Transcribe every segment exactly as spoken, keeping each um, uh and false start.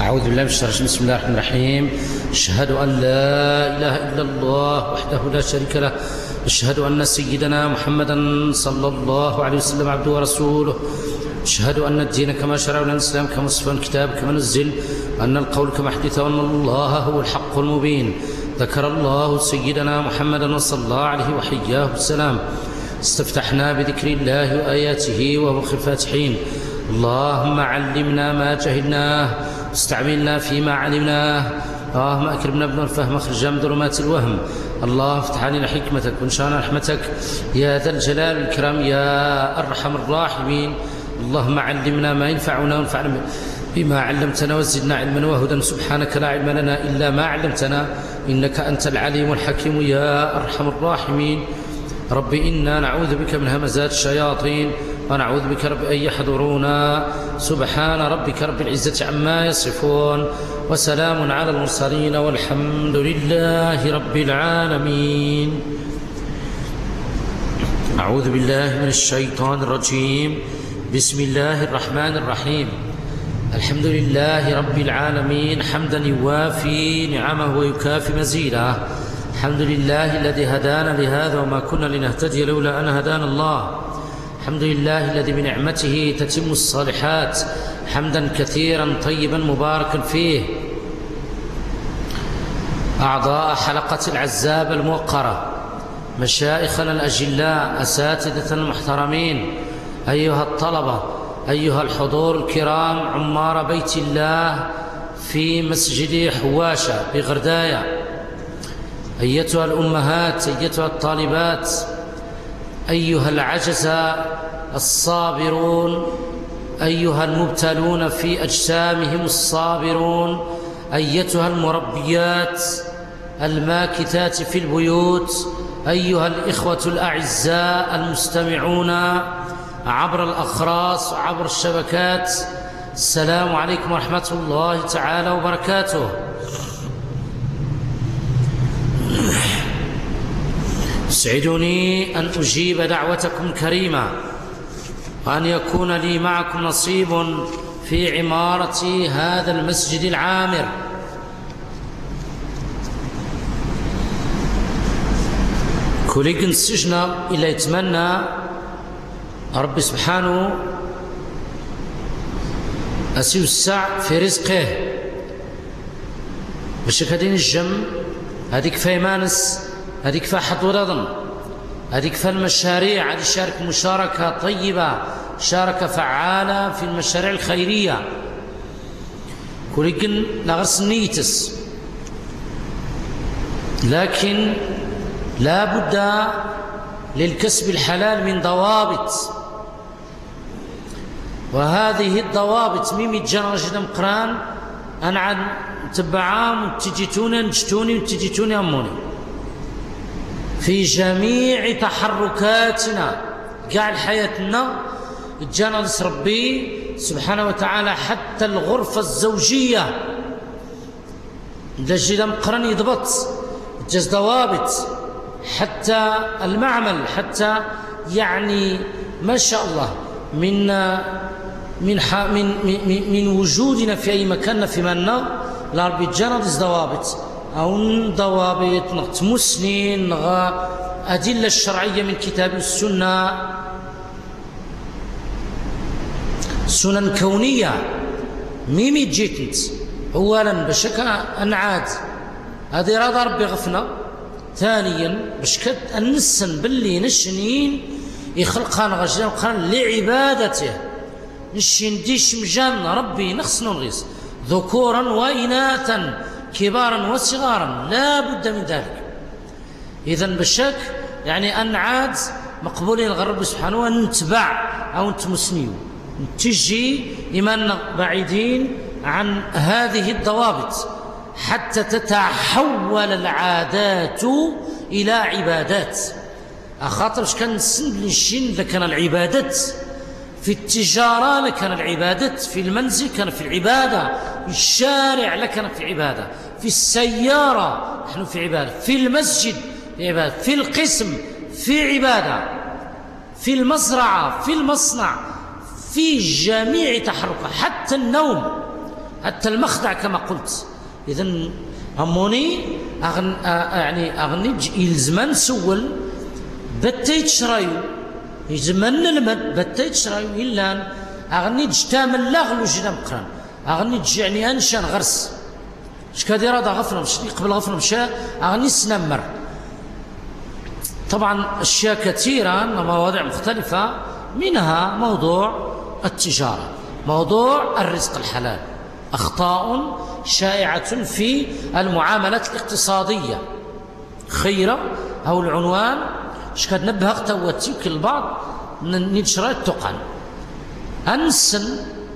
أعوذ بالله من الشيطان الرجيم. بسم الله الرحمن الرحيم. أشهد أن لا إله إلا الله وحده لا شريك له، أشهد أن سيدنا محمدا صلى الله عليه وسلم عبده ورسوله، أشهد أن الدين كما شرع لنا الإسلام كما وصف الكتاب كما نزل، أن القول كما حدث، وأن الله هو الحق المبين. ذكر الله سيدنا محمدا وصلى الله عليه وحياه السلام. استفتحنا بذكر الله وآياته وهو خير الفاتحين. اللهم علمنا ما جهلناه واستعملنا فيما علمناه. اللهم أكرمنا بنا الفهم اخرجنا من ظلمات الوهم. اللهم افتح علينا حكمتك وانشرنا رحمتك يا ذا الجلال والإكرام يا أرحم الراحمين. اللهم علمنا ما ينفعنا وانفعنا بما علمتنا وزدنا علما وهدى. سبحانك لا علم لنا إلا ما علمتنا إنك أنت العليم الحكيم يا أرحم الراحمين. رب إنا نعوذ بك من همزات الشياطين ونعوذ بك رب أن يحضرونا. سبحان ربك رب العزة عما يصفون وسلام على المرسلين والحمد لله رب العالمين. أعوذ بالله من الشيطان الرجيم. بسم الله الرحمن الرحيم. الحمد لله رب العالمين حمدا يوافي نعمه ويكافي مزيده. الحمد لله الذي هدانا لهذا وما كنا لنهتدي لولا أن هدانا الله. الحمد لله الذي بنعمته تتم الصالحات حمدا كثيرا طيبا مباركا فيه. أعضاء حلقة العزاب الموقرة، مشايخنا الأجلاء، أساتذة المحترمين، أيها الطلبة، أيها الحضور الكرام، عمار بيت الله في مسجد حواشة بغرداية، أيتها الأمهات، أيتها الطالبات، أيها العجزاء الصابرون، أيها المبتلون في أجسامهم الصابرون، أيتها المربيات الماكثات في البيوت، أيها الإخوة الأعزاء المستمعون عبر الأخراس وعبر الشبكات، السلام عليكم ورحمة الله تعالى وبركاته. يسعدني أن أجيب دعوتكم الكريمة وأن يكون لي معكم نصيب في عمارة هذا المسجد العامر. كليك السجن إلا يتمنى رب سبحانه أسيوسع في رزقه باش كدين الجم هذيك فيمانس هذيك فاحط ورضن هذيك فالمشاريع هذه شارك مشاركة طيبة، شاركة فعالة في المشاريع الخيرية. كليكن لغرس نيتس، لكن لا بد للكسب الحلال من ضوابط، وهذه الضوابط ميمي تجانا جدا مقران أنا عاد تبعام وتجيتوني نجتوني وتجيتوني أموني في جميع تحركاتنا قاع حياتنا. جانا نص ربي سبحانه وتعالى حتى الغرفة الزوجية جدا مقرن يضبط جز ضوابط، حتى المعمل، حتى يعني ما شاء الله من من من من, من وجودنا في أي مكان في منا لا ربي جانا نص ضوابط أو ضوابط نغت مسنين نغا أدلة الشرعية من كتاب السنة، سنن كونية ميمي جيتنت. أولا بشكل أنعاد هذه رضا ربي غفنا. ثانيا بشكل النسن باللي نشنين يخلقها نغجل وقال لعبادته نشين ديش مجان ربي نخص نغيس ذكورا وإناثا كبارا وصغارا لا بد من ذلك. إذن بالشك يعني أن عاد مقبولين الغرب سبحانه وأن نتبع أو نتمسنيو تجي إيماننا بعيدين عن هذه الضوابط حتى تتحول العادات إلى عبادات. أخاطر كان السن للشين لكان العبادات في التجارة لكان العبادة، في المنزل كان في العبادة، في الشارع لكان في العبادة، في السيارة نحن في عبادة، في المسجد في عبادة، في القسم في عبادة، في المزرعة في المصنع، في جميع تحركات، حتى النوم حتى المخدع كما قلت. إذن أموني أغن يعني أغني يلزمن سول بتيت شرايو يزمن المد بتيت شرايو إلا أغني جتامل لغلو جدا مقران أغني يعني أنشان غرس شكادي رادا غفنا مشي قبل غفنا مشى أغني سنمر. طبعا أشياء كثيرة مواضيع مختلفة منها موضوع التجارة، موضوع الرزق الحلال، أخطاء شائعة في المعاملات الاقتصادية خيرة أو العنوان شكاد نبه توتيك البعض نشرى التقن أنسن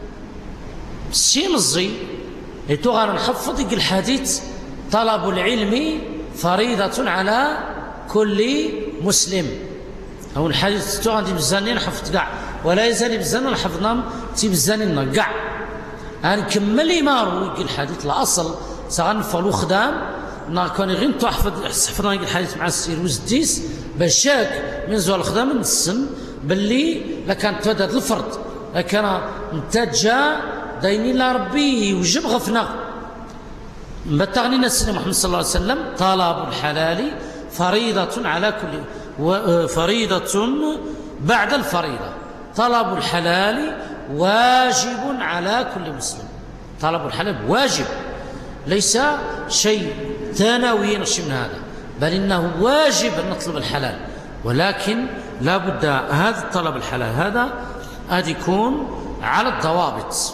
سيمزي لتغار نحفظ الحديث طلب العلم فريضة على كل مسلم. أو الحديث تغار دي بزانين حفظ قع ولا يزال بزانين حفظنام تي بزانين قع أنكمل مارو يقول الحديث الأصل سغنفلو خدام كان غين تحفظ حفظنا الحديث مع السير وزديس بشاك من زوال الخدام نسن باللي لكان تودد الفرد لكان متجا دايني لا ربي وجب غفنا بتغنينا السنة محمد صلى الله عليه وسلم طلب الحلال فريضة على كل فريضة بعد الفريضة. طلب الحلال واجب على كل مسلم. طلب الحلال واجب ليس شيء ثانوي نشي من هذا، بل إنه واجب أن نطلب الحلال، ولكن لا بد هذا طلب الحلال هذا أن يكون على الضوابط.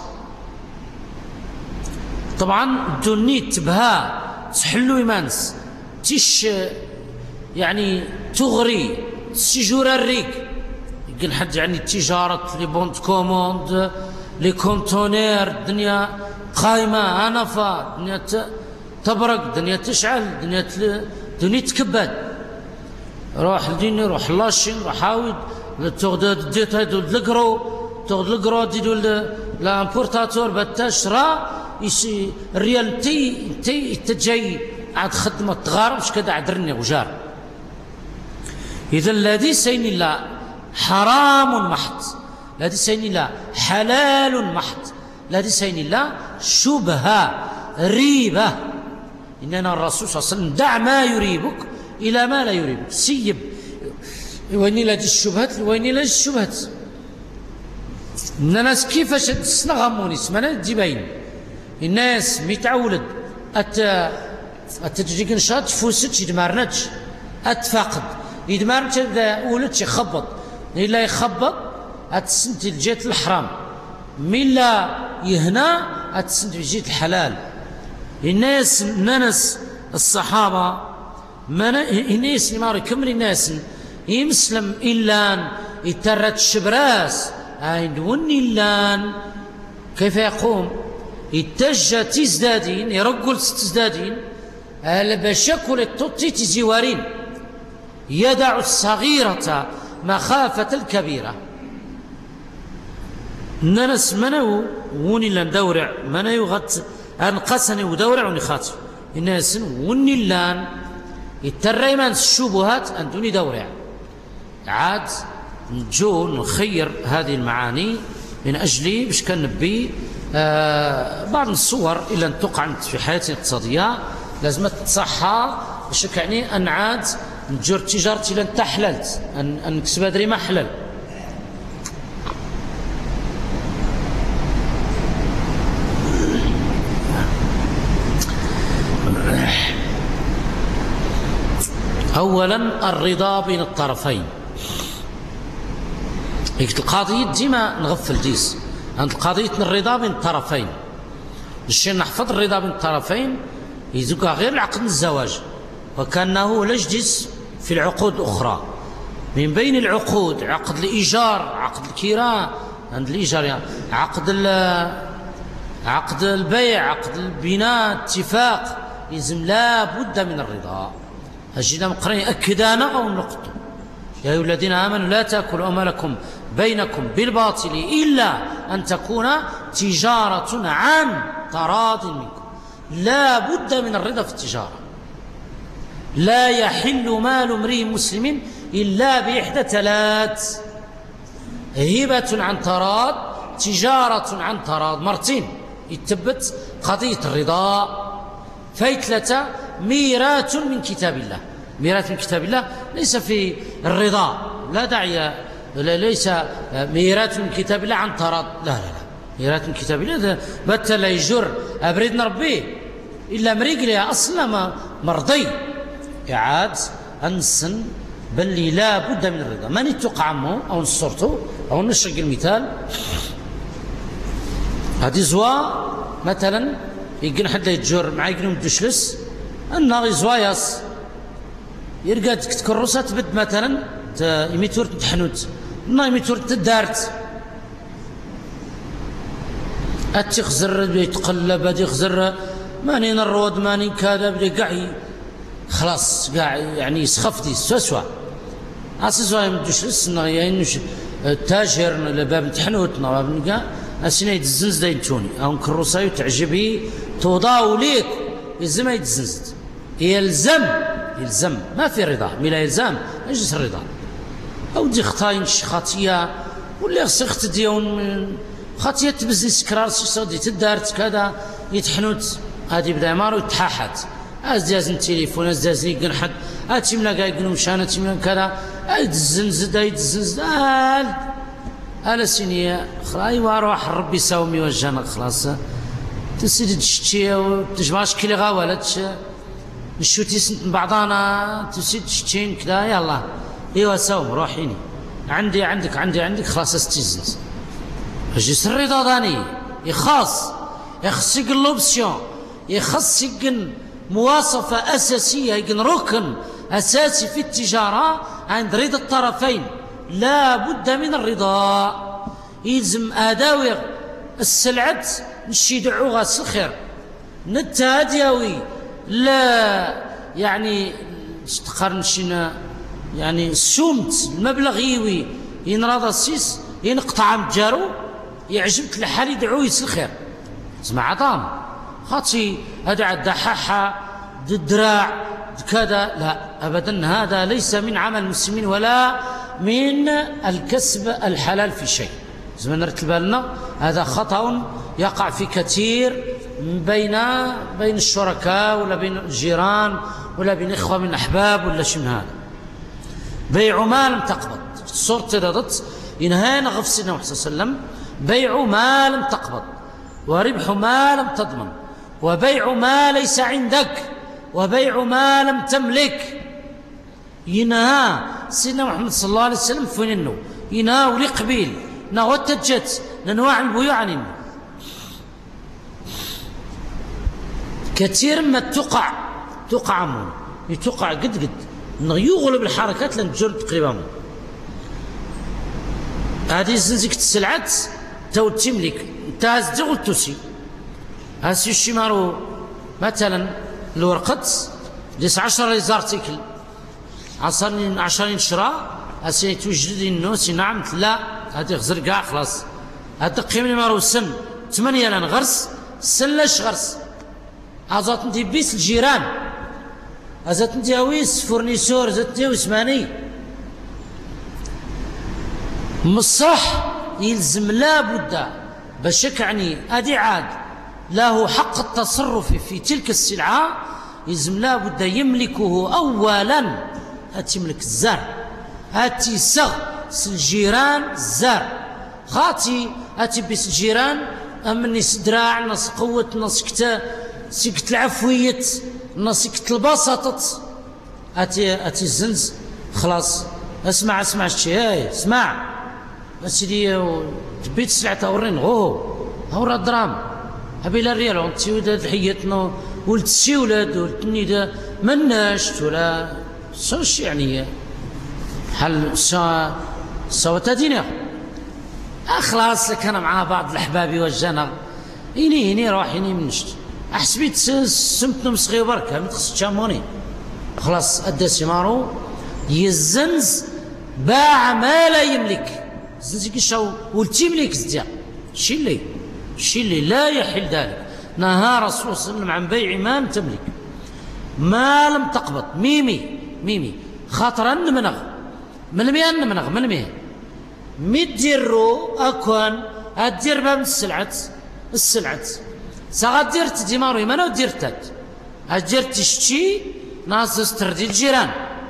طبعا دوني تبها تحلو إيمانس تش يعني تغري تسجور الريق يقول حد يعني التجارة لي بوند كوموند لي كونتونير الدنيا قائمة أنفة الدنيا تبرق الدنيا تشعل الدنيا دنيا تكبد روح لديني روح لاشين روح عاود تغدد ديتا دول لقرو تغد لقرو دي دول لامبورتاتور بتشرا يسي الريالتي تي تجي عاد خدمة تغارب مش كده عدرني وجار. إذا الذي سين الله حرام محض، الذي سين الله حلال محض، الذي سين الله شبهة ريبة. إننا الرسول صلى الله عليه وسلم دع ما يريبك إلى ما لا يريبك، سيب وين لدي الشبهات وين لدي الشبهات. الناس كيفاش تسنغموني سمنا ديبين الناس متعولد أت أتجيك نشاط فوسج يدمرنش أتفقد يدمرنش إذا ولدش يخبط إلا يخبط أتسنت الجيت الحرام ملا يهنا أتسنت في جيت الحلال. الناس الناس الصحابة الناس ما يكمل الناس يمسلم إلا يترت الشبراس عندون إلا كيف يقوم يتجى تزدادين يرقل تزدادين على بشكل التوتي تزوارين يدع الصغيرة مخافة الكبيرة. الناس منو وني لن دورع منو يغط أنقصني ودورع ونخاطر الناس وني لان يتريمان الشبهات أندوني دورع. عاد نجو نخير هذه المعاني من أجل باش كان نبي آه بعض الصور إلا أن تقع في حياتي الاقتصادية لازم تصحى باش يعني أن عاد نجر تجارتي لن تحللت أن أن نكسب هذا ما حلل. أولا الرضا بين الطرفين. القضية ديما نغفل ديس عند القضية الرضا بين الطرفين. الشيء نحفظ الرضا بين الطرفين يزوجها غير العقد الزواج وكأنه لجدس في العقود الأخرى. من بين العقود عقد الإيجار عقد الكراء عند الإيجار يعني عقد عقد البيع عقد البناء اتفاق يلزم لا بد من الرضا. أجينا مقرين أكدانا أو النقط يا أيها الذين آمنوا لا تأكلوا أموالكم بينكم بالباطل إلا أن تكون تجارة عن تراض منكم. لا بد من الرضا في التجارة. لا يحل مال امرئ مسلم إلا بإحدى ثلاث: هبة عن تراض، تجارة عن تراض، مرتين يتبت قضية الرضا فهي ثلاثة ميراث من كتاب الله. ميراث من كتاب الله ليس في الرضا، لا داعي، ليس ميراث من كتاب الله عن تراض، لا لا لا، ميراث من كتاب الله بات لا يجر أبريد نربيه إلا مريقلي أصلا ما مرضي إعاد أنسن بل لا بد من الرضا. من يتوقع عمه أو نصرته أو نشرق المثال هذه زوا مثلا يقن حد يتجر مع يقن مدشلس أنه زواياس يرقد تكرسة تبد مثلا يميتور تحنوت أنه يميتور تدارت أتخزر يتقلب يخزر ماني نرود ماني كذا بدي قاعي خلاص قاعي يعني سخفتي سوسوا أساسا يمدوش لسنا يعني التاجر لباب تحنوتنا باب نقا أسنا يتزنز دا ينتوني أو كروساي تعجبي توضاو ليك يلزم يتزنز يلزم يلزم ما في رضا ملا يلزم اجلس الرضا أو دي خطاين خاطية ولا سخت ديون خاطية تبزنس كرار سيصدي تدارت كذا يتحنوت هذه بدا مارو يتحاحت ازدازن التليفون ازدازن يقن حد هاتي ملا قاعد يقولوا مشانه تملا كذا يتزنز دا يتزنز آل آل سينية خلاي واروح ربي ساومي وجهنا خلاص تسيد تشتي وتجمعش كلي غاولتش نشوتي سنت بعضانا تسيد تشتين كذا يلا ايوا ساوم روحيني عندي عندك عندي عندك خلاص استيزنز جيس الرضا داني يخاص يخص يقن لوبسيون يخص يقن مواصفة أساسية يقن ركن أساسي في التجارة عند رضا الطرفين لا بد من الرضا يلزم آداوي السلعة نشي دعوها الخير نتاديوي لا يعني تقارن شينا يعني السومت المبلغ يوي ينراض السيس ينقطع متجارو يعجبك الحال يدعو يسلخير اسمع عطام خاطي ادعى الدحاحة الدراع كذا لا ابدا هذا ليس من عمل المسلمين ولا من الكسب الحلال في شيء زمان نرتب بالنا هذا خطأ يقع في كثير بين بين الشركاء ولا بين الجيران ولا بين اخوه من احباب ولا شيء من هذا بيع ما لم تقبض صورة ضدت ينهانا غف سيدنا محمد صلى الله عليه وسلم بيع ما لم تقبض وربح ما لم تضمن وبيع ما ليس عندك وبيع ما لم تملك ينهى سيدنا محمد صلى الله عليه وسلم فين انه ينهى ولي قبيل نهو التجت لانواع البيوع عن انه كثير ما تقع تقع عمون يتقع قد قد انه يغلب الحركات لان تجر تقريبا هذه زنزك السلعات تو تملك تاز دغل تسي هاسي الشمارو مثلا الورقت ديس عشرة زارتيكل عشرين عشرين شراء هاسي توجد النوس نعم لا هذه غزر كاع خلاص هذا قيمني مارو سن ثمانية لان غرس سن لاش غرس عزات ندي بيس الجيران عزات ندي هويس فورنيسور زات ندي وسماني مصح يلزم لا بد بشك يعني ادي عاد له حق التصرف في تلك السلعه يلزم لا بد يملكه اولا تملك الزار هاتي سغ الجيران الزار خاطي هاتي بيس الجيران امني سدراع نص قوه نص كتا سكت العفويه نص سكت البساطه هاتي هاتي الزنز خلاص اسمع اسمع الشيء هاي اسمع سيدي تبيت سلعة أورين غو هورا الدرام هبي لا ريال ونتي ولاد حياتنا ولد سي ولاد ولد نيدا مناش ولا صوش يعني حل سا سوا تدينا أخلاص لك أنا مع بعض الأحباب وجانا إني إني روح إني منشت أحسبيت سمتنا مسخي بركة ما تخص تشاموني خلاص أدى سمارو يزنز باع ما لا يملك زنزيك الشاو والتملك زديا شي اللي شي اللي لا يحل ذلك نهى رسول الله صلى الله عليه وسلم عن بيع ما لم تملك ما لم تقبض ميمي ميمي خاطر نمنغ من المياه نمنغ من المياه مديرو اكون ادير باب السلعه السلعه سغاديرت ديمارو يمانا وديرتات أجرت تشتي ناس استردي الجيران.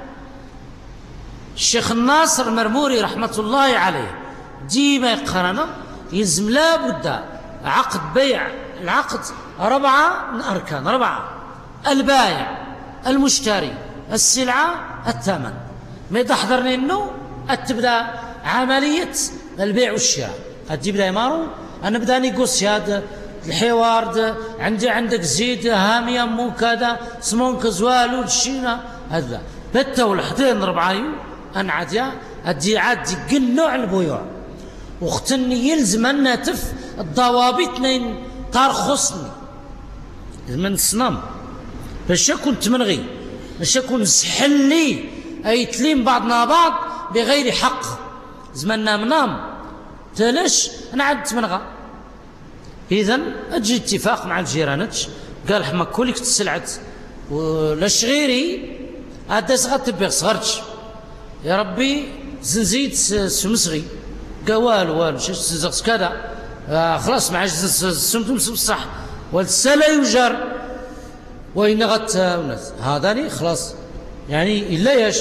الشيخ الناصر المرموري رحمة الله عليه ديما يقرنا يلزم لابد عقد بيع. العقد أربعة أركان، أربعة: البايع، المشتري، السلعة، الثمن. ما يحضرني إنه تبدأ عملية البيع والشراء، تبدأ يمارو أنا بدأ نيغوسياد الحوار ده. عندي عندك زيد هامية مو كذا سمونك زوالو الشينا هذا بتو لحظين ربعايو أنا عادية أدي عادي كل نوع البيوع واختني يلزم أن تف الضوابط نين ترخصني من صنم باش كنت منغي باش كنت سحلي أي تلين بعضنا بعض بغير حق زمنا منام تلاش أنا عدت منغا. إذن أجي اتفاق مع الجيرانات قال حما كوليك تسلعت ولا شغيري هذا صغار تبيغ صغرتش يا ربي زنزيت سمسغي قال والو والو شاش تزغس كذا آه خلاص ما عادش سمتم بصح والسلا يجر وإن غت هذا لي خلاص يعني إلا ياش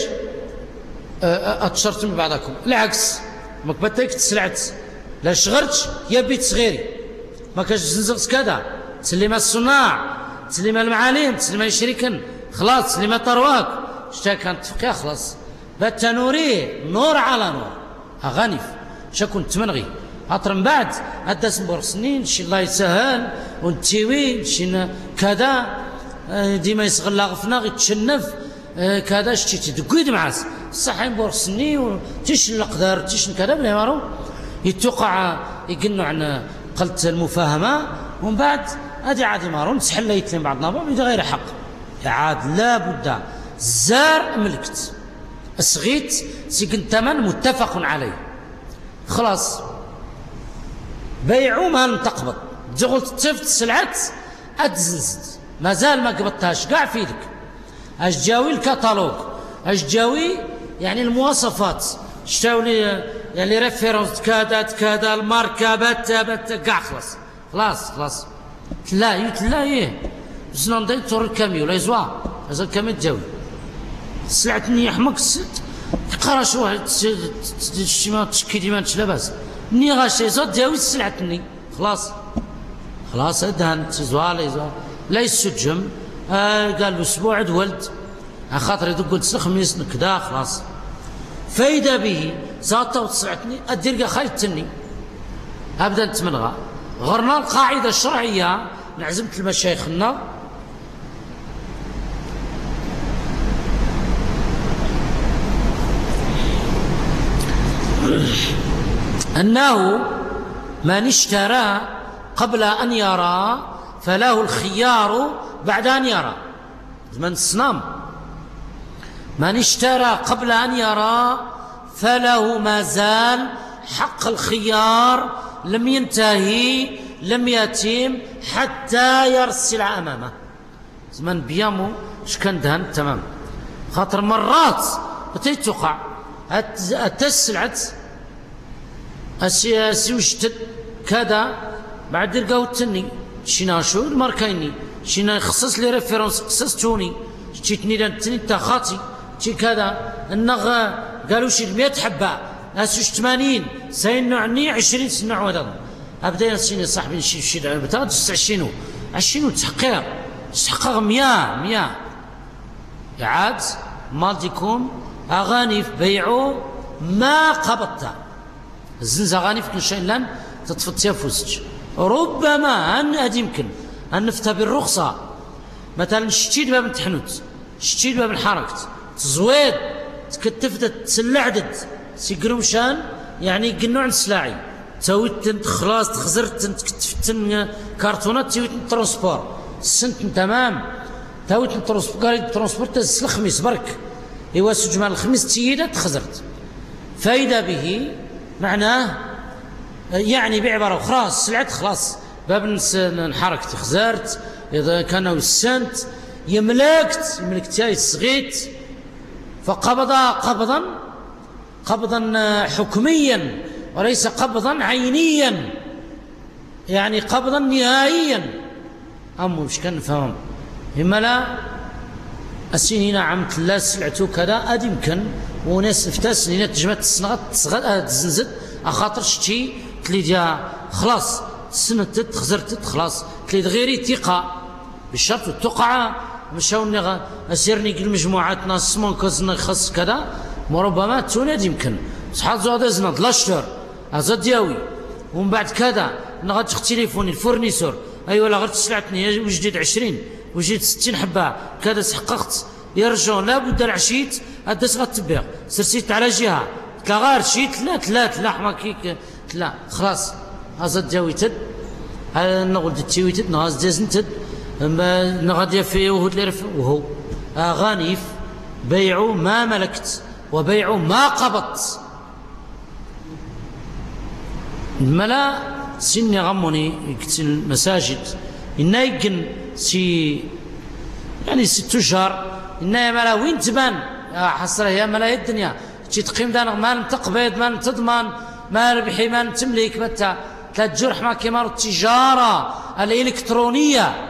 أتشرتم بعضكم العكس ما كبتك تسلعت لا شغرتش يا بيت صغيري ما كاش زنزغس كذا تسلم الصناع تسلم المعالم تسلم الشركن خلاص تسلم طرواك شتا كانت تفقيا خلاص بالتنوري نور على نور أغانف شا كنت منغي عطر من بعد هدا سنبور سنين شي الله يسهل ونتيوي شي كذا ديما يسغل غفنا غيتشنف كذا شتي تدقيد معاس صح ينبور سنين وتيش القدر تيش كذا بلا مارو يتوقع يقنوا عن قلت المفاهمة ومن بعد هذه عادي مارون تسحل يتلين بعضنا بعض غير حق عاد لا بد زار ملكت الصغيت سيكن ثمن متفق عليه خلاص بيعوا ما تقبض تقول تفت سلعت اتزنزت مازال ما قبضتهاش كاع في يدك اش جاوي الكتالوج اش جاوي يعني المواصفات شتاولي يعني ريفيرونس كذا كذا الماركه بت بت كاع خلاص خلاص خلاص لا يتلا ايه زنان داي تور الكاميو لا يزوا هذا الكاميو تجاوي سلعتني يحمق ست قراش واحد شي ما تشكي ديما تلبس ني غاشي زاد جاوي سلعتني خلاص خلاص دهنت زوال يزوا لا يسجم آه قال اسبوع ولد خاطر يدق الخميس كذا خلاص فايدة به زاطة وتسعتني الدرقة خايتني أبدا تمنغى غرنا القاعدة الشرعية نعزمت المشايخنا أنه من اشترى قبل أن يرى فله الخيار بعد أن يرى من الصنام من اشترى قبل أن يرى فله ما زال حق الخيار لم ينتهي لم يتم حتى يرى السلعة أمامه زمان بيامو شكان دهن تمام خاطر مرات بتيتوقع التسلعة السياسي وشتد كذا بعد يلقاو التني شينا شو الماركايني شينا يخصص لي ريفيرونس خصص توني شتيتني لانتني تاخاتي شي كذا النغ قالوا شي مئة حبه ناس ثمانين سينعني عشرين سنة وهذا ابدا سيني صاحبي شي شي بتاع عشرين عشرين تحقيق تحقق مئة مئة عاد مالديكم اغاني في بيعوا ما قبضتها الزنزه اغاني في كل شيء لن تتفطيها فوزج ربما ان ادي يمكن ان نفتى بالرخصه مثلا شتيت باب التحنوت شتيت باب الحركت تزويد تكتفت تسلعدت سيقروشان يعني قنوع السلاعي تويت خلاص تخزرت تكتفت كرتونات تويت ترونسبور سنت تمام تويت ترونسبور ترونسبور تسل الخميس برك ايوا سجمان الخميس تيدا تخزرت فايده به معناه يعني بعباره اخرى سلعت خلاص باب انحركت خزرت اذا كانوا السنت يملكت يملكتها صغيت فقبض قبضا قبضا حكميا وليس قبضا عينيا يعني قبضا نهائيا أمو مش كان نفهم إما لا السنين عم تلا سلعتو كذا أدي يمكن وناس نفتاس سنين تجمع تسنغت تصغد تزنزد أخاطر شتي تلي خلاص سنتت خزرتت خلاص تلي غيري ثقة بالشرط التقعة مشاو أسيرني كل مجموعات ناس سمون كزنا خاص كذا وربما تولد يمكن صحات زود زناد لاشتر أزاد دياوي ومن بعد كذا نغاد تليفوني الفورنيسور أيوة لا غير تسلعتني وجديد عشرين وجديد ستين حبة كذا سحققت يرجعون لابد العشيت أدس غتبيع سرسيت على جهة تلا غير شيت لا تلا تلا حما كيك تلا خلاص أزاد دياوي تد نقول تتشوي تد نغاز ديزن تد نغادي في وهود لرف وهو أغانيف بيع ما ملكت وبيع ما قبضت الملا سني غموني يكتن المساجد إنا يقن سي يعني ست شهر إنا يا ملا وين تبان حصره يا ملا الدنيا تي تقيم دانغ ما تقبض ما تضمن ما ربحي ما تملك متى تجرح ما كمار التجارة الإلكترونية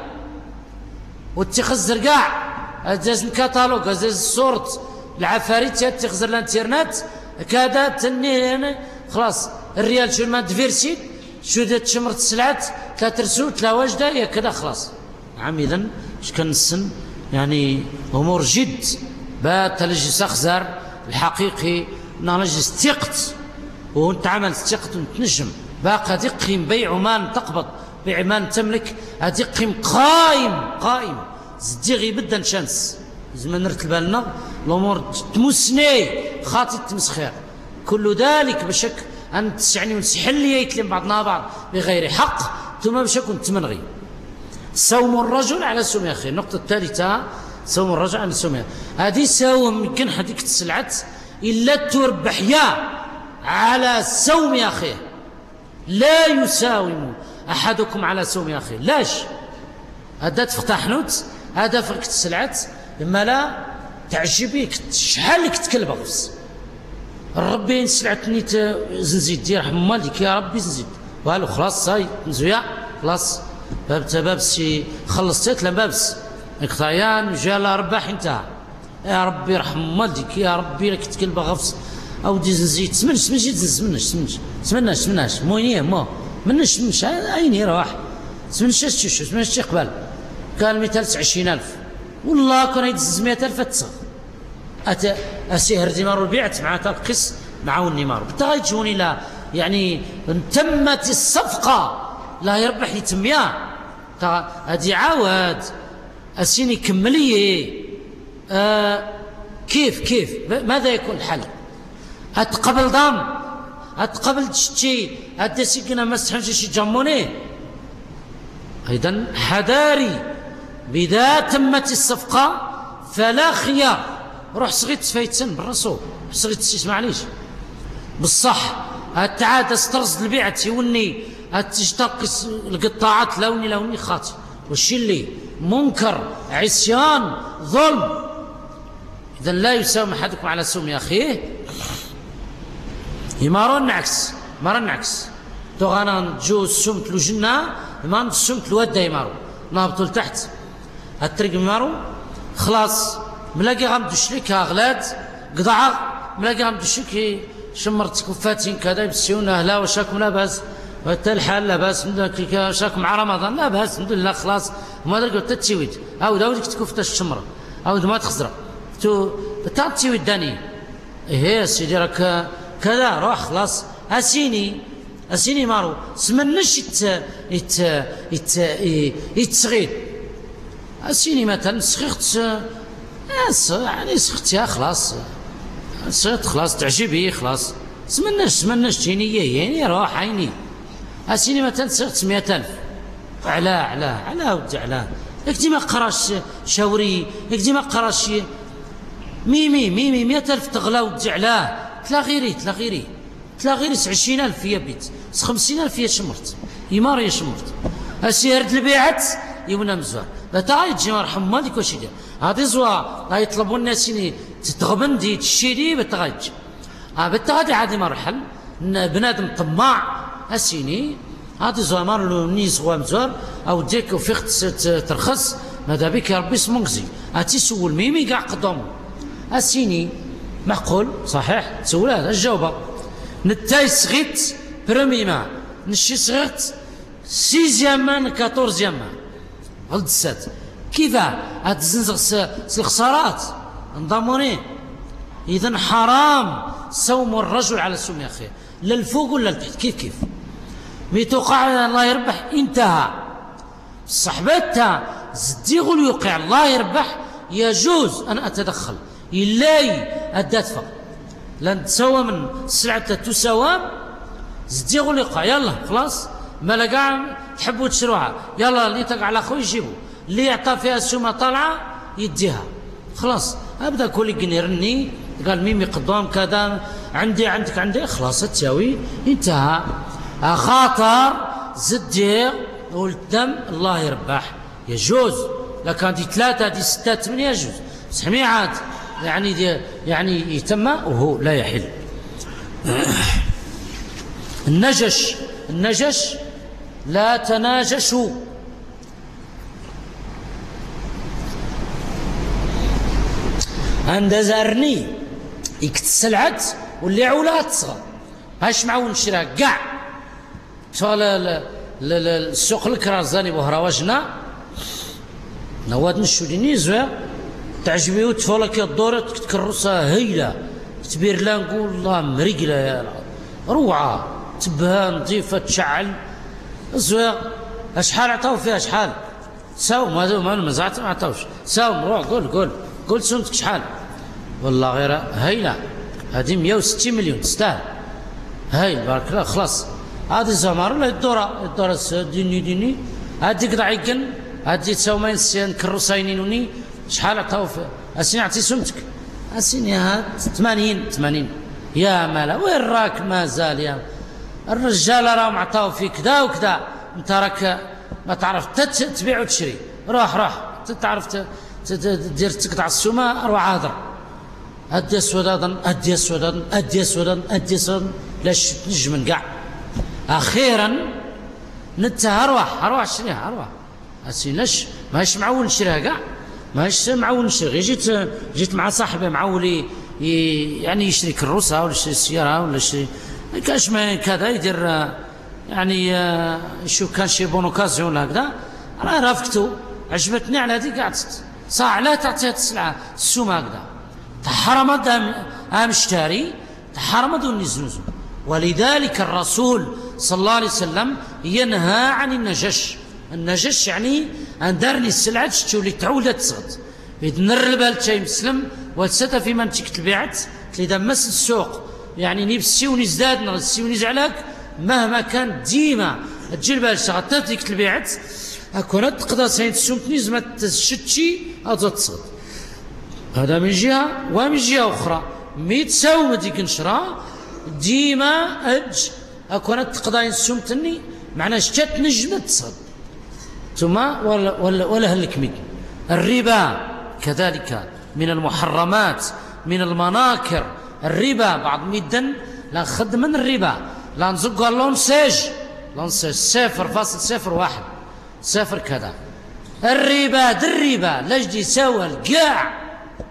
واتخذ كاع ازاز الكتالوج ازاز الصورت العفاريت تخزر الانترنت كذا تني خلاص الريال شو ما دفيرسيت شو دات شمرت السلعات ثلاث رسول ثلاث واجده يا كذا خلاص عام اذا اش كان السن يعني امور جد بات لجي اخزر الحقيقي نالج استيقت وانت عمل استيقت وتنجم باقي تقيم بيع ما تقبض بيع ما تملك هتقيم قائم قائم زدي غي بدا شانس زمان نرتب بالنا الامور تمسني خاطي تمسخير كل ذلك بشك ان تسعني ونسحل لي يتلم بعضنا بعض بغير حق ثم بشك تمنغي صوم الرجل على سوم اخيه. النقطه الثالثه صوم الرجل على سوم هذه ساوم يمكن حديك تسلعت الا تربح يا على سوم اخيه لا يساوم احدكم على سوم اخيه لاش هذا تفتح نوت هذا فرق تسلعت اما لا تعجبيك شحال لك تكلبغس ربي سلعتني زنزيد دير رحم مالك يا ربي زنزيد والو خلاص صاي مزويا خلاص باب بابسي خلصت لا بابس اقطعيان جال رباح انتهى يا ربي رحم والديك يا ربي لك تكلبغ غفص او دي زنزيد سمنش سمنش سمنش سمنش سمناش سمناش موينيه مو منش منش عيني راح سمنش شو سمنش قبل كان مئتين وعشرين ألف والله كان يدز مئة ألف تصغ أتى أسيهر ديمار وبيعت مع تلقس معاون نيمار بتغيجوني لا يعني تمت الصفقة لا يربح يتميا هذه عاود أسيني كملية آه كيف كيف ماذا يكون الحل أتقبل ضم أتقبل تشتي أتسيقنا مسحن شي جموني أيضا حذاري بذا تمت الصفقة فلا خيار روح صغيت فايتسن بالرسول صغيت تسمع ليش بالصح التعاد استرصد البيع تيوني تشتقص القطاعات لوني لوني خاطئ والشي اللي منكر عصيان ظلم اذا لا يساوم احدكم على سوم اخيه يمارون نعكس مارن نعكس تو انا جو سمت له جنه ما سمت له ودا يمارو نهبطوا لتحت الطريق يمارو خلاص ملاقي غامدو شريكها غلاد قضعه ملاقي غامدو شريكي شمرت كفاتين كذا يبسيون اهلا وشاكم لا باس وحتى الحال لا باس شاكم مع رمضان لا باس الحمد لله خلاص ما قلت تتسويد او داودك تكفت الشمره او ما تخزر تو تاتسويد داني ايه سيدي راك كذا روح خلاص اسيني اسيني مارو سمنش يت يت يت يتسغيد اسيني مثلا سخيت يعني سختيها خلاص سخت خلاص تعجبي خلاص سمناش سمناش تيني يعني روح عيني اسيني مثلا سخت مئة ألف على على على ودي على يكدي ما قراش شاوري يكدي ما قراش ميمي ميمي مئة ألف تغلى ودي علاه تلا غيري تلا غيري تلا غيري عشرين ألف يا بيت خمسين ألف يا شمرت يمار يا شمرت اسيرد البيعت يونا مزوار لا تاي تجي مرحم مالك واش يدير هذه زوا لا يطلبوا الناس تتغبن دي تشيري بتغاج اه بتغادي عادي مرحل بنادم طماع اسيني هادي زوامر لو نيز غوام زوار او ديك وفيخت ترخص ماذا بك يا ربي سمونكزي اتي سول ميمي كاع قدامه اسيني معقول صحيح تسول هذا الجوابه نتاي صغيت بريميما نشي صغيرت سيزيامان كاتورزيامان غلط السات كيفاه هاد الزنزغ الخسارات انضموني اذا حرام صوم الرجل على السم يا اخي لا الفوق ولا التحت كيف كيف مي توقع الله يربح انتهى صحبتها زدي غول يوقع الله يربح يجوز ان اتدخل إلاي الدفع لن تسوى من سلعة تسوى زدي غول يوقع يلا خلاص ما لقى تحبوا تشروها يلا اللي تقع على اخوي يجيبوا اللي يعطى فيها السمه طالعه يديها خلاص ابدا كل يرني قال ميمي قدام كذا عندي عندك عندي خلاص تساوي انتهى خاطر زدي والدم الله يربح يجوز لكان دي ثلاثه دي سته ثمانيه يجوز سمعي عاد يعني دي يعني يتم وهو لا يحل. النجش النجش لا تناجشوا عند زارني يكتسلعت واللي عولها تصغر هاش معاون نشريها كاع شغل السوق الكرازاني بوهراوجنا نواد نشوديني زوير تعجبي وتفولا كي الدورة تكرسها هيلة تبير لا نقول الله مريقلة يا روعة تبها نظيفة تشعل زوير اشحال عطاو فيها شحال ساو ما ما مزعت ما عطاوش ساو روح قول قول قول سنتك شحال والله غير هيلة هذه مئة وستين مليون تستاهل هاي بارك الله خلاص هذه الزمار ولا الدورة الدورة ديني ديني هذيك ضعيكن هذه تساوي ما ينسين كروساينينوني شحال عطاو فيها اسيني عطي سمتك اسيني هاد ثمانين ثمانين يا مالا وين راك مازال يا الرجال راهم عطاو فيك كذا وكذا انت راك ما تعرف تبيع وتشري روح روح تعرف دير تقطع السماء روح عاذر ادي اسودا ادي اسودا ادي اسودا ادي اسودا لاش تنجم كاع اخيرا نتا اروح اروح شريها اروح اسيناش ماهيش معول نشريها كاع ماهيش معول نشري جيت جيت مع صاحبي معول يعني يشري كروسه ولا يشري سياره ولا يشري كاش ما كذا يدير يعني يشوف كان شي بون اوكازيون هكذا راه رافقته عجبتني على هذيك قعدت صح لا تعطيها السلعه السوم هكذا تحرم ام اشتري تحرم دون نزوز ولذلك الرسول صلى الله عليه وسلم ينهى عن النجش النجش يعني ان دارني السلعه تولي تعود تصغد إذن الربال شيء مسلم وتستا في منطقة البيعت إذا مس السوق يعني نبسي ونزداد نغسي ونزعلك مهما كان ديما تجي البال شغطات ديك البيعت أكون تقدر سين تسومتني زعما تشتشي أو تصغد هذا من جهة ومن جهة أخرى مي تساوم ديك نشرة ديما أج أكون تقدر نسومتني معناه شتات نجمة تصغد ثم ولا ولا ولا هلك الربا كذلك من المحرمات من المناكر الربا بعض ميدن لا خد من الربا لا نزقوا لونسيج لونسيج صفر فاصل صفر واحد صفر كذا الربا دربا لاجدي يساوى الكاع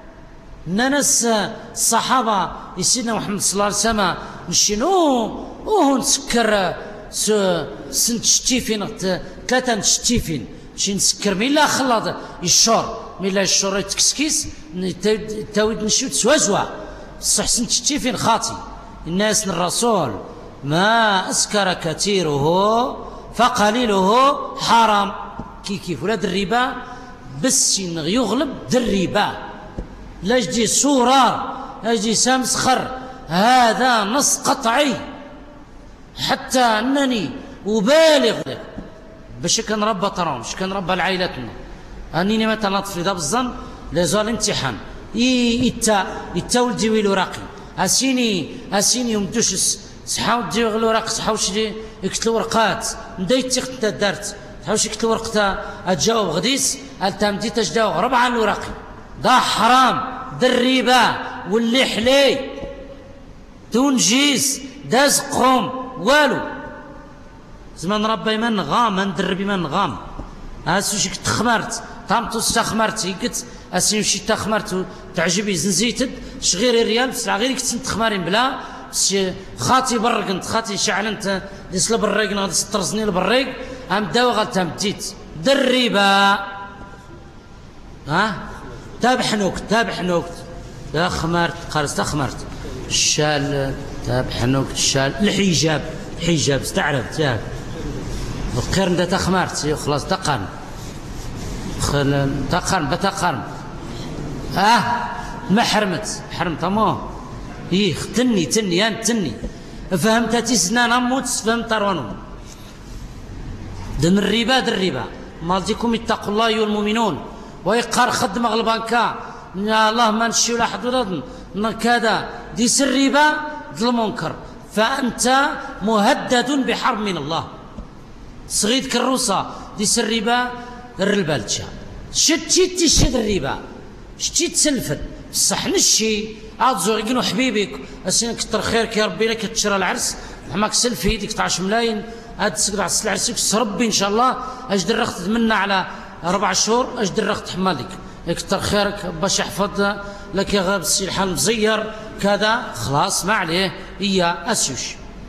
ناس الصحابه سيدنا محمد صلى الله عليه وسلم نشينو وهو نسكر سنت شتيفين ثلاثه نشتيفين شي نسكر من لا خلاط الشور من لا الشور يتكسكيس تاويد نشوت سوازوا صح سنت شتيفين خاطي الناس الرسول ما اسكر كثيره فقليله حرام كي كيف ولاد الربا بس يغلب الربا لا يجي صورار لا يجي سامسخر هذا نص قطعي حتى انني ابالغ باش كنربى طرون باش كنربى لعائلتنا انني مثلا طفلي دا بالظن لازال الامتحان يتا يتا ولدي ويلو راقي اسيني اسيني يمدوش صحاو دي الوراق صحاوش يكتلوا ورقات نديت تخت دارت صحاوش يكتلوا ورقه اتجاوب غديس التام دي تجداو ربعه الوراقي دا حرام دريبه واللي حلي تونجيس داز قوم والو زمان ربي من غام ندربي من غام اسوشي تخمرت طامتو استخمرت قلت اسيمشي تخمرت تعجبي زنزيتد شغير الريال بس غير كنت تخمرين بلا خاطي برقنت خاطي شعلنت ديس البريق ناضي سترزني البريق ام داو غلتها مديت دريبه ها تاب حنوكت تاب حنوكت لا خمرت قارس تخمرت الشال تاب حنوكت الشال الحجاب حجاب استعربت ياك القرن ده تخمرت خلاص تقن خل تقن بتقن اه ما حرمت حرمت مو ايه تني تني انت تني فهمت تسنان اموت فهمت روانو دم الربا در الربا مالتكم اتقوا الله ايها المؤمنون ويقار خدم البنكا الله ما نشي ولا حد ولا كذا ديس الربا المنكر فانت مهدد بحرب من الله صغيد كالروسه ديس الربا الربالتشا شتي تشد الربا شتي تسلفت بصح نشي عاد زوغينو حبيبك اسين كتر خيرك يا ربي لك تشرى العرس حماك سلفي ديك عشرة ملايين هاد تسقط على العرس ربي ان شاء الله اش درخت منا على اربع شهور اش درخت حمالك كتر خيرك باش يحفظ لك يا غاب السي الحال مزير كذا خلاص ما عليه ايا اسيوش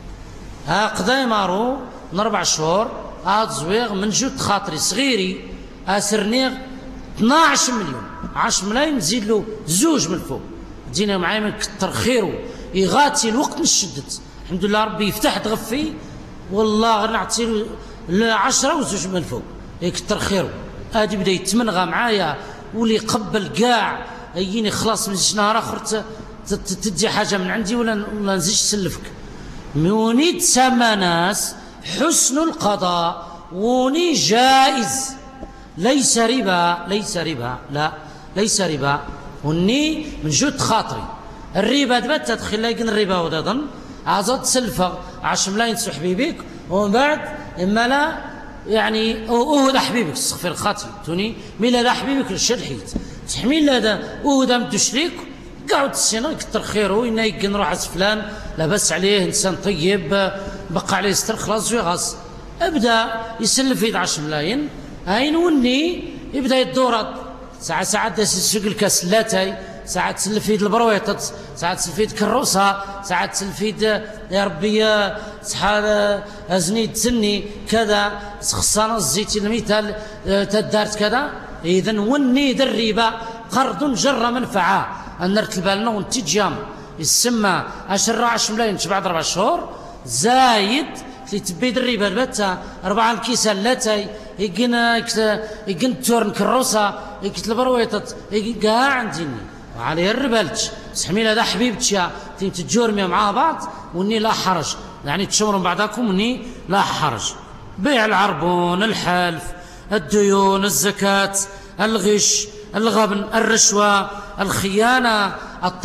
ها قضاي مارو من اربع شهور هاد زويغ من جود خاطري صغيري اسرني اثناش مليون عشرة ملايين نزيد له زوج من فوق دينا معايا من كتر خيره يغاتي الوقت نشدت الحمد لله ربي يفتح تغفي والله نعطي له عشرة وزوج من فوق يكتر خيره هادي بدا يتمنغى معايا واللي يقبل كاع يجيني خلاص من نهار اخر تدي حاجه من عندي ولا ولا نزيدش تسلفك موني تسمى ناس حسن القضاء وني جائز ليس ربا ليس ربا لا ليس ربا وني من جود خاطري الربا دابا تدخل لكن الربا وضن عزت سلفه عشرة ملايين تسو حبيبك ومن بعد اما لا يعني اوه حبيبك استغفر خاطري توني ميل هذا حبيبك الشد حيت تحميل هذا اوه دا مدوش ليك قعد السنه كتر خيره ينايق نروح فلان لاباس عليه انسان طيب بقى عليه ستر خلاص ويغاص ابدا يسلف يد عشرة ملايين هاين وني يبدا يدور ساعه ساعات السوق الكاسلاتاي ساعات تسلفيد البرويطات ساعات تسلفيد كروسه ساعات تسلفيد يا ربي شحال ازني تسني كذا خصانا الزيت المثال تدارت كذا اذا وني الربا قرض جر منفعه نرتب لنا ونتجام يسمى عشرة عشرة ملايين بعد اربع شهور زايد اللي تبيد الربا البتة اربعه الكيسه لاتاي يقنا يقن تورن كروسه يقت البرويطات كاع عنديني وعليه الربالتش سحميل هذا حبيبتشا تيم تجورمي مع بعض وني لا حرج يعني تشمروا بعضكم وني لا حرج بيع العربون الحلف الديون الزكاة الغش الغبن الرشوة الخيانة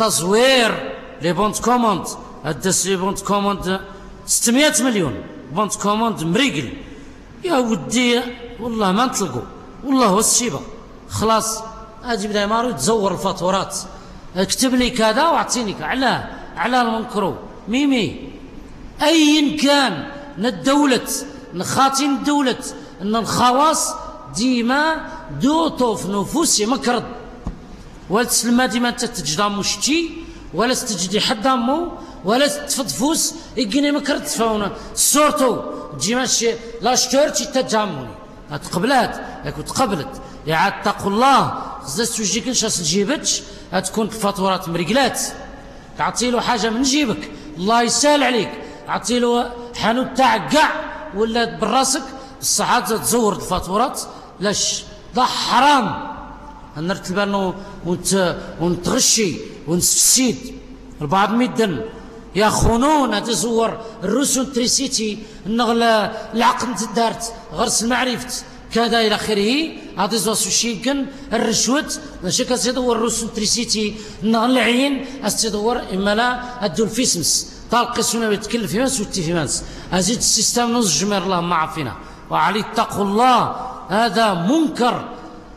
التزوير لي بونت كوموند الدسي بونت كوموند ستمائة مليون بونت كوموند مريقل يا ودي والله ما نطلقوا والله هو السيبه خلاص اجي بدا مارو تزور الفاتورات اكتب لي كذا واعطيني على على المنكرو ميمي ايا كان الدولة نخاطين الدولة ان الخواص ديما دوطو في نفوسي مكرد ولا تسلم ديما انت تجدامو شتي ولا تجدي حد امو ولا تفضفوس يجيني مكرد فونا صورتو ديما شي لا شتورتي تجاموني تقبلات ياك تقبلت يا عاد اتقوا الله خصك توجيك نشاس تجيبتش تكون الفاتورات مريقلات تعطي له حاجه من جيبك الله يسهل عليك عطي له حانوت تاعك كاع ولا براسك الصحات تزور الفاتورات لاش ده حرام نرتب بالنا ونت ونتغشي ونستفسد البعض ميدن يخونون تزور الرسل تريسيتي النغلا العقل دارت غرس المعرفة كذا الى اخره هذا زوسو شيكن الرشوت ماشي كتدور الرسل تريسيتي النغلا العين استدور اما لا ادو الفيسمس طالق سنه يتكلف في ماس وتي في ماس ازيد السيستم نص جمير الله ما عرفنا وعلي اتقوا الله هذا منكر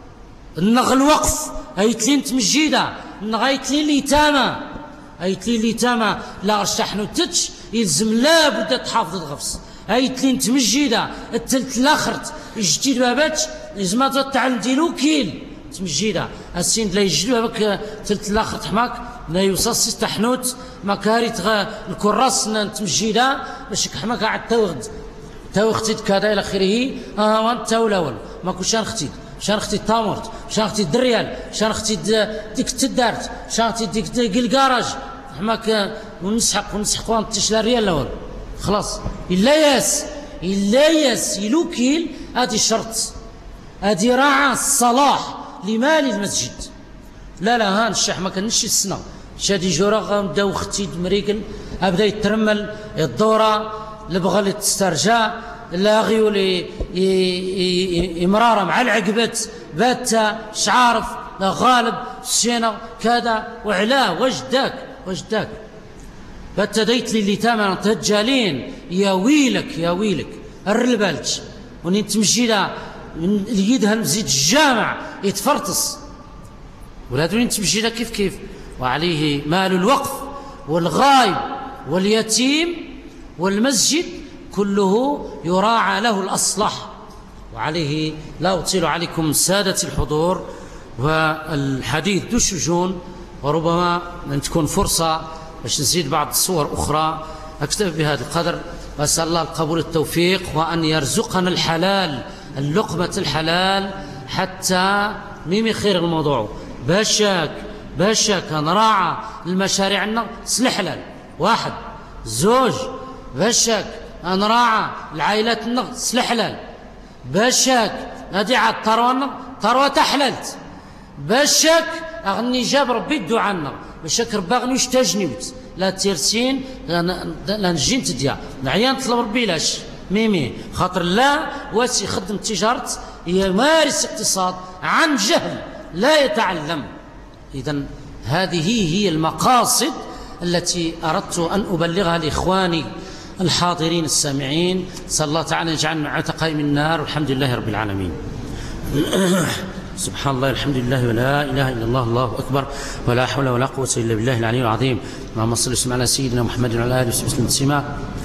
النغ الوقف ايتلين تمجيده نغايتلين اليتامى ايتلين اليتامى لا رشحنو تتش يلزم لابد تحافظ الغفص ايت لين تمجيده التلت الاخرت جديد بابات لازم تعلم ديلو كيل تمجيده السين لا يجدوا بك تلت الاخرت حماك لا يوصص تحنوت مكاري الكراس تمجيده باش حماك عاد توغد توختي كذا الى اخره اه وانت الاول ما كنتش نختي شان اختي التامورت شان اختي الدريال شان اختي ديك التدارت شان اختي ديك الكراج حماك ونسحق ونسحق وانتش لا ريال الاول خلاص الا ياس الا ياس يلوكيل هذه شرط هذه راعى الصلاح لمال المسجد لا لا هان الشيخ ما كانش السنه شادي جورا بداو اختي مريقل بدا يترمل الدوره البغى اللي تسترجع لاغيو لي امراره مع العقبت باتا شعارف لا غالب السينه كذا وعلاه وجداك وجداك باتا ديت لي اللي تامن تهجالين يا ويلك يا ويلك الرلبالج ونين تمشي لها يدها المزيد الجامع يتفرطس ولادو تمشي لها كيف كيف وعليه مال الوقف والغايب واليتيم والمسجد كله يراعى له الأصلح وعليه لا أطيل عليكم سادة الحضور والحديث ذو شجون وربما أن تكون فرصة باش نزيد بعض الصور أخرى أكتفي بهذا القدر وأسأل الله القبول التوفيق وأن يرزقنا الحلال اللقمة الحلال حتى ميمي خير الموضوع باشاك باشاك نراعى المشاريع عندنا صلح حلال واحد زوج باشاك نراعى العائلات عندنا صلح حلال باشاك هذه عاد ثروة ثروة تحللت باشاك أغني جاب ربي الدعاء عنا باشاك رباغني وش تجنيوت لا تيرسين لا نجين تديا العيان طلب ربي لاش ميمي خاطر لا واسي يخدم تجارة يمارس اقتصاد عن جهل لا يتعلم. إذن هذه هي المقاصد التي أردت أن أبلغها لإخواني الحاضرين السامعين. صلى الله تعالى يجعلنا عتقاء من النار والحمد لله رب العالمين. سبحان الله الحمد لله ولا إله إلا الله الله أكبر ولا حول ولا قوة إلا بالله العلي العظيم. اللهم صل وسلم على سيدنا محمد وعلى آله وصحبه وسلم.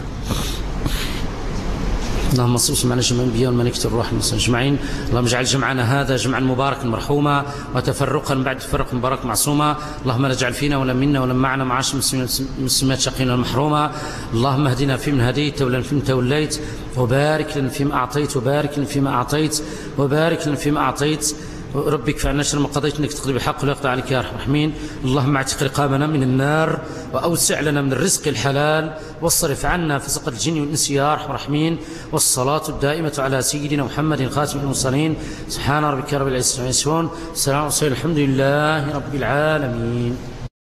اللهم صل وسلم على جميع الانبياء والملائكه والروح اجمعين. اللهم اجعل جمعنا هذا جمعا مباركا مرحوما وتفرقا بعد تفرق مبارك معصوما. اللهم لا تجعل فينا ولا منا ولا معنا معاشر المسلمات شقينا المحروما. اللهم اهدنا فيمن هديت ولا فيمن توليت وبارك لنا فيما اعطيت وبارك لنا فيما اعطيت وبارك لنا فيما اعطيت. ربك فعلنا شر ما قضيت انك تقضي بالحق ولا يقضى عليك يا ارحم الراحمين. اللهم اعتق رقابنا من النار واوسع لنا من الرزق الحلال واصرف عنا فسق الجن والانس يا ارحم الراحمين. والصلاه الدائمه على سيدنا محمد خاتم المرسلين. سبحان ربك رب العزه عما يصفون. السلام عليكم الحمد لله رب العالمين.